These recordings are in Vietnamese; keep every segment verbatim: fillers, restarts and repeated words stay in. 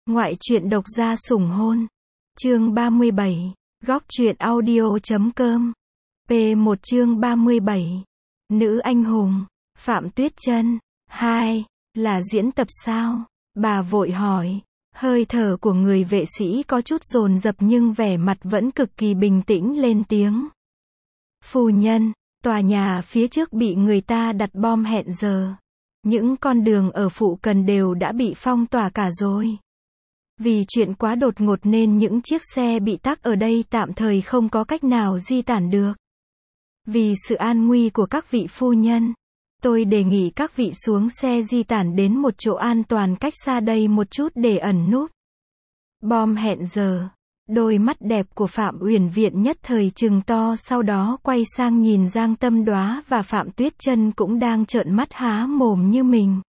Ngoại truyện độc gia sủng hôn. Chương ba mươi bảy. Góc truyện audio chấm com. P một chương ba mươi bảy. Nữ anh hùng. Phạm Tuyết Chân. hai. Là diễn tập sao? Bà vội hỏi. Hơi thở của người vệ sĩ có chút dồn dập nhưng vẻ mặt vẫn cực kỳ bình tĩnh lên tiếng. Phu nhân, tòa nhà phía trước bị người ta đặt bom hẹn giờ. Những con đường ở phụ cận đều đã bị phong tỏa cả rồi. Vì chuyện quá đột ngột nên những chiếc xe bị tắc ở đây tạm thời không có cách nào di tản được. Vì sự an nguy của các vị phu nhân, tôi đề nghị các vị xuống xe di tản đến một chỗ an toàn cách xa đây một chút để ẩn núp. Bom hẹn giờ. Đôi mắt đẹp của Phạm Uyển Viện nhất thời trừng to, sau đó quay sang nhìn Giang Tâm Đoá và Phạm Tuyết Chân cũng đang trợn mắt há mồm như mình.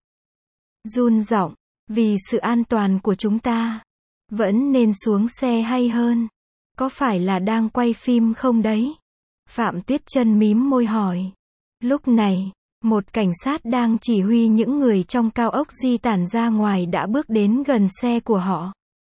Run giọng, vì sự an toàn của chúng ta, vẫn nên xuống xe hay hơn. Có phải là đang quay phim không đấy? Phạm Tuyết Chân mím môi hỏi. Lúc này, một cảnh sát đang chỉ huy những người trong cao ốc di tản ra ngoài đã bước đến gần xe của họ.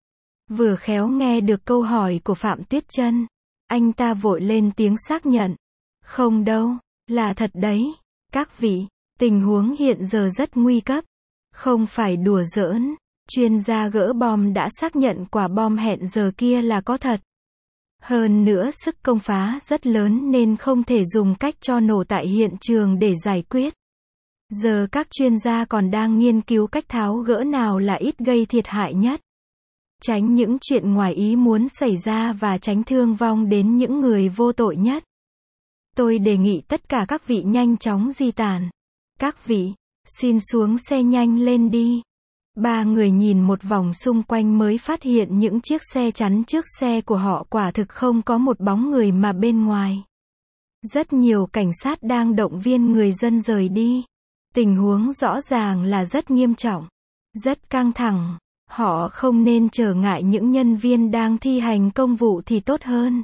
Vừa khéo nghe được câu hỏi của Phạm Tuyết Chân, anh ta vội lên tiếng xác nhận. Không đâu, là thật đấy. Các vị, tình huống hiện giờ rất nguy cấp. Không phải đùa giỡn, chuyên gia gỡ bom đã xác nhận quả bom hẹn giờ kia là có thật. Hơn nữa sức công phá rất lớn nên không thể dùng cách cho nổ tại hiện trường để giải quyết. Giờ các chuyên gia còn đang nghiên cứu cách tháo gỡ nào là ít gây thiệt hại nhất. Tránh những chuyện ngoài ý muốn xảy ra và tránh thương vong đến những người vô tội nhất. Tôi đề nghị tất cả các vị nhanh chóng di tản. Các vị, xin xuống xe nhanh lên đi. Ba người nhìn một vòng xung quanh mới phát hiện những chiếc xe chắn trước xe của họ quả thực không có một bóng người mà bên ngoài. Rất nhiều cảnh sát đang động viên người dân rời đi. Tình huống rõ ràng là rất nghiêm trọng, rất căng thẳng. Họ không nên trở ngại những nhân viên đang thi hành công vụ thì tốt hơn.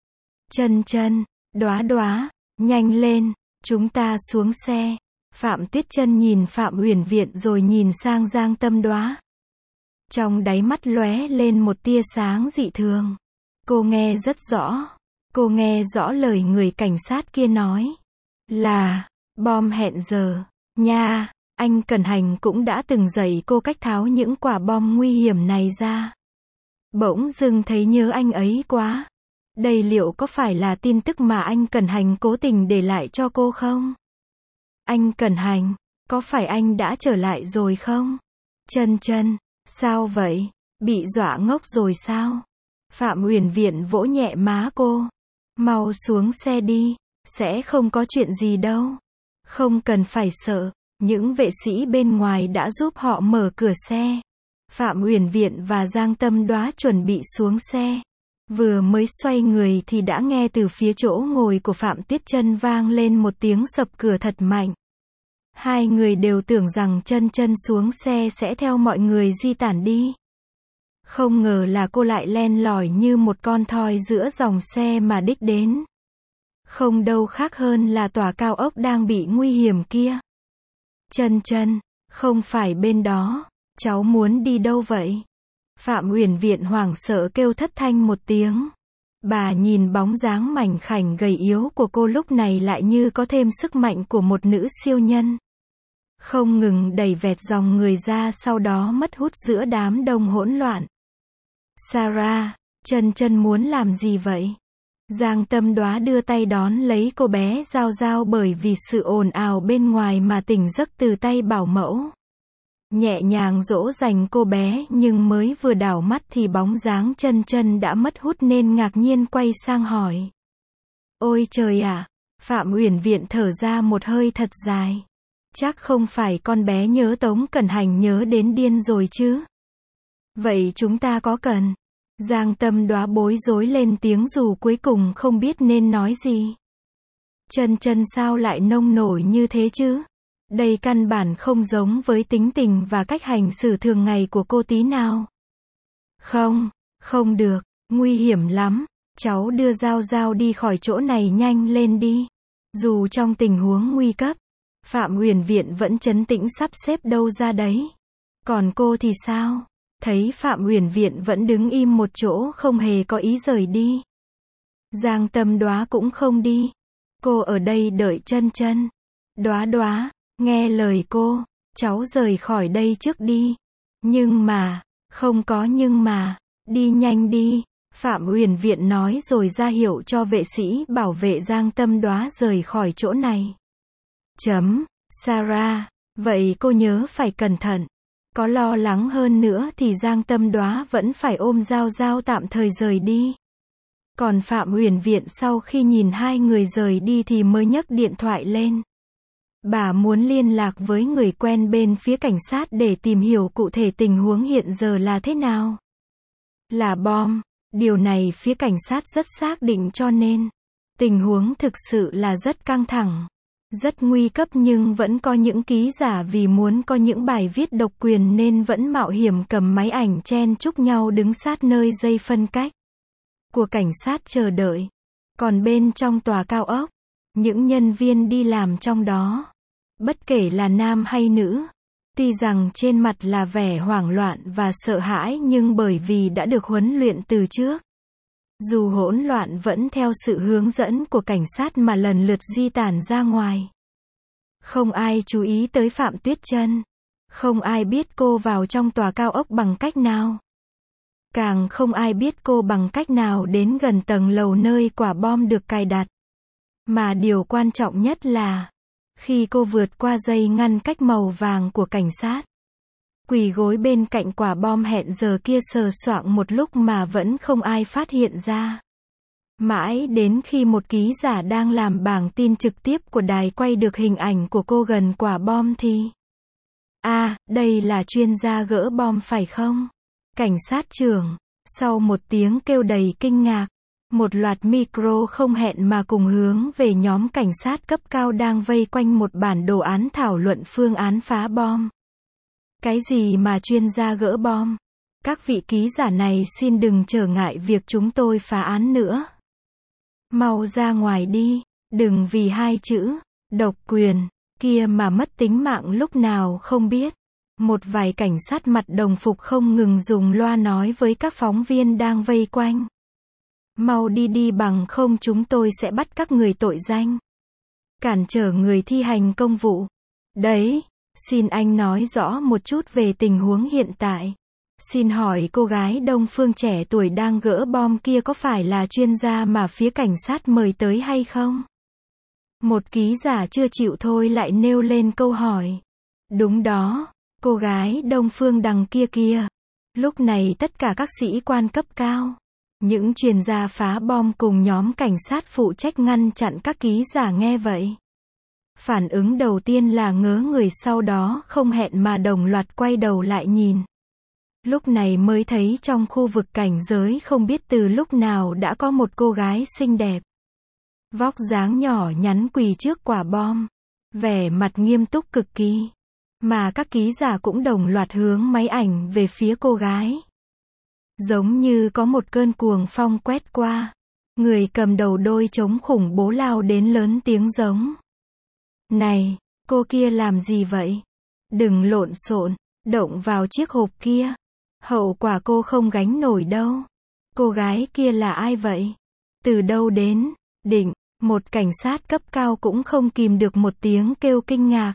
Chân Chân, Đoá Đoá, nhanh lên, chúng ta xuống xe. Phạm Tuyết Chân nhìn Phạm Uyển Viện rồi nhìn sang Giang Tâm Đoá. Trong đáy mắt lóe lên một tia sáng dị thường. Cô nghe rất rõ. Cô nghe rõ lời người cảnh sát kia nói. Là, bom hẹn giờ, nha. Anh Cẩn Hành cũng đã từng dạy cô cách tháo những quả bom nguy hiểm này ra. Bỗng dưng thấy nhớ anh ấy quá. Đây liệu có phải là tin tức mà anh Cẩn Hành cố tình để lại cho cô không? Anh Cẩn Hành, có phải anh đã trở lại rồi không? Chân Chân, sao vậy? Bị dọa ngốc rồi sao? Phạm Uyển Viện vỗ nhẹ má cô. Mau xuống xe đi, sẽ không có chuyện gì đâu. Không cần phải sợ. Những vệ sĩ bên ngoài đã giúp họ mở cửa xe. Phạm Uyển Viện và Giang Tâm Đoá chuẩn bị xuống xe. Vừa mới xoay người thì đã nghe từ phía chỗ ngồi của Phạm Tuyết Chân vang lên một tiếng sập cửa thật mạnh. Hai người đều tưởng rằng Chân Chân xuống xe sẽ theo mọi người di tản đi. Không ngờ là cô lại len lỏi như một con thoi giữa dòng xe mà đích đến. Không đâu khác hơn là tòa cao ốc đang bị nguy hiểm kia. Chân Chân, không phải bên đó, cháu muốn đi đâu vậy? Phạm Uyển Viện hoảng sợ kêu thất thanh một tiếng. Bà nhìn bóng dáng mảnh khảnh gầy yếu của cô lúc này lại như có thêm sức mạnh của một nữ siêu nhân. Không ngừng đẩy vẹt dòng người ra, sau đó mất hút giữa đám đông hỗn loạn. Sarah, Chân Chân muốn làm gì vậy? Giang Tâm Đoá đưa tay đón lấy cô bé Giao Giao bởi vì sự ồn ào bên ngoài mà tỉnh giấc từ tay bảo mẫu. Nhẹ nhàng dỗ dành cô bé nhưng mới vừa đảo mắt thì bóng dáng Chân Chân đã mất hút nên ngạc nhiên quay sang hỏi. Ôi trời ạ! À, Phạm Uyển Viện thở ra một hơi thật dài. Chắc không phải con bé nhớ Tống Cẩn Hành nhớ đến điên rồi chứ? Vậy chúng ta có cần? Giang Tâm Đoá bối rối lên tiếng dù cuối cùng không biết nên nói gì. Chân Chân sao lại nông nổi như thế chứ? Đây căn bản không giống với tính tình và cách hành xử thường ngày của cô tí nào. Không, không được, nguy hiểm lắm. Cháu đưa Giao Giao đi khỏi chỗ này nhanh lên đi. Dù trong tình huống nguy cấp, Phạm Uyển Viện vẫn trấn tĩnh sắp xếp đâu ra đấy. Còn cô thì sao? thấy Phạm Uyển Viện vẫn đứng im một chỗ không hề có ý rời đi. Giang Tâm Đoá cũng không đi. Cô ở đây đợi Chân Chân. Đoá Đoá, nghe lời cô, cháu rời khỏi đây trước đi. Nhưng mà, không có nhưng mà, đi nhanh đi. Phạm Uyển Viện nói rồi ra hiệu cho vệ sĩ bảo vệ Giang Tâm Đoá rời khỏi chỗ này. Chấm, Sarah, vậy cô nhớ phải cẩn thận. Có lo lắng hơn nữa thì Giang Tâm Đoá vẫn phải ôm Giao Giao tạm thời rời đi. Còn Phạm Uyển Viện sau khi nhìn hai người rời đi thì mới nhấc điện thoại lên. Bà muốn liên lạc với người quen bên phía cảnh sát để tìm hiểu cụ thể tình huống hiện giờ là thế nào. Là bom, điều này phía cảnh sát rất xác định cho nên tình huống thực sự là rất căng thẳng, rất nguy cấp nhưng vẫn có những ký giả vì muốn có những bài viết độc quyền nên vẫn mạo hiểm cầm máy ảnh chen chúc nhau đứng sát nơi dây phân cách của cảnh sát chờ đợi. Còn bên trong tòa cao ốc, những nhân viên đi làm trong đó, bất kể là nam hay nữ, tuy rằng trên mặt là vẻ hoảng loạn và sợ hãi nhưng bởi vì đã được huấn luyện từ trước, dù hỗn loạn vẫn theo sự hướng dẫn của cảnh sát mà lần lượt di tản ra ngoài. Không ai chú ý tới Phạm Tuyết Chân. Không ai biết cô vào trong tòa cao ốc bằng cách nào. Càng không ai biết cô bằng cách nào đến gần tầng lầu nơi quả bom được cài đặt. Mà điều quan trọng nhất là, khi cô vượt qua dây ngăn cách màu vàng của cảnh sát, quỳ gối bên cạnh quả bom hẹn giờ kia sờ soạng một lúc mà vẫn không ai phát hiện ra. Mãi đến khi một ký giả đang làm bảng tin trực tiếp của đài quay được hình ảnh của cô gần quả bom thì... À, đây là chuyên gia gỡ bom phải không? Cảnh sát trưởng, sau một tiếng kêu đầy kinh ngạc, một loạt micro không hẹn mà cùng hướng về nhóm cảnh sát cấp cao đang vây quanh một bản đồ án thảo luận phương án phá bom. Cái gì mà chuyên gia gỡ bom? Các vị ký giả này xin đừng trở ngại việc chúng tôi phá án nữa. Mau ra ngoài đi, đừng vì hai chữ, độc quyền, kia mà mất tính mạng lúc nào không biết. Một vài cảnh sát mặt đồng phục không ngừng dùng loa nói với các phóng viên đang vây quanh. Mau đi đi bằng không chúng tôi sẽ bắt các người tội danh. Cản trở người thi hành công vụ. Đấy, xin anh nói rõ một chút về tình huống hiện tại. Xin hỏi cô gái Đông Phương trẻ tuổi đang gỡ bom kia có phải là chuyên gia mà phía cảnh sát mời tới hay không? Một ký giả chưa chịu thôi lại nêu lên câu hỏi. Đúng đó, cô gái Đông Phương đằng kia kia. Lúc này tất cả các sĩ quan cấp cao, những chuyên gia phá bom cùng nhóm cảnh sát phụ trách ngăn chặn các ký giả nghe vậy. Phản ứng đầu tiên là ngớ người, sau đó không hẹn mà đồng loạt quay đầu lại nhìn. Lúc này mới thấy trong khu vực cảnh giới không biết từ lúc nào đã có một cô gái xinh đẹp, vóc dáng nhỏ nhắn quỳ trước quả bom, vẻ mặt nghiêm túc cực kỳ. Mà các ký giả cũng đồng loạt hướng máy ảnh về phía cô gái. Giống như có một cơn cuồng phong quét qua. Người cầm đầu đôi trống khủng bố lao đến lớn tiếng giống. Này, cô kia làm gì vậy? Đừng lộn xộn, động vào chiếc hộp kia. Hậu quả cô không gánh nổi đâu. Cô gái kia là ai vậy? Từ đâu đến? Định, một cảnh sát cấp cao cũng không kìm được một tiếng kêu kinh ngạc.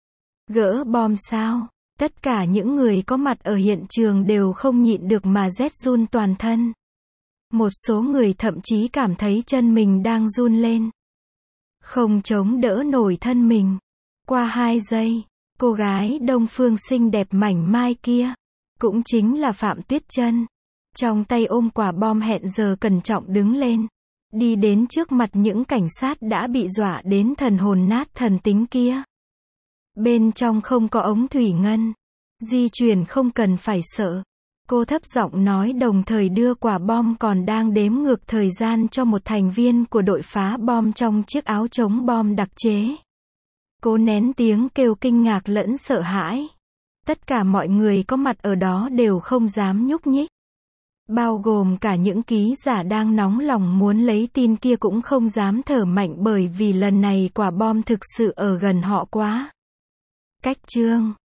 Gỡ bom sao? Tất cả những người có mặt ở hiện trường đều không nhịn được mà rét run toàn thân. Một số người thậm chí cảm thấy chân mình đang run lên. Không chống đỡ nổi thân mình. Qua hai giây, cô gái Đông Phương xinh đẹp mảnh mai kia, cũng chính là Phạm Tuyết Chân, trong tay ôm quả bom hẹn giờ cẩn trọng đứng lên, đi đến trước mặt những cảnh sát đã bị dọa đến thần hồn nát thần tính kia. Bên trong không có ống thủy ngân, di chuyển không cần phải sợ. Cô thấp giọng nói đồng thời đưa quả bom còn đang đếm ngược thời gian cho một thành viên của đội phá bom trong chiếc áo chống bom đặc chế. Cô nén tiếng kêu kinh ngạc lẫn sợ hãi. Tất cả mọi người có mặt ở đó đều không dám nhúc nhích. Bao gồm cả những ký giả đang nóng lòng muốn lấy tin kia cũng không dám thở mạnh bởi vì lần này quả bom thực sự ở gần họ quá. Cách chương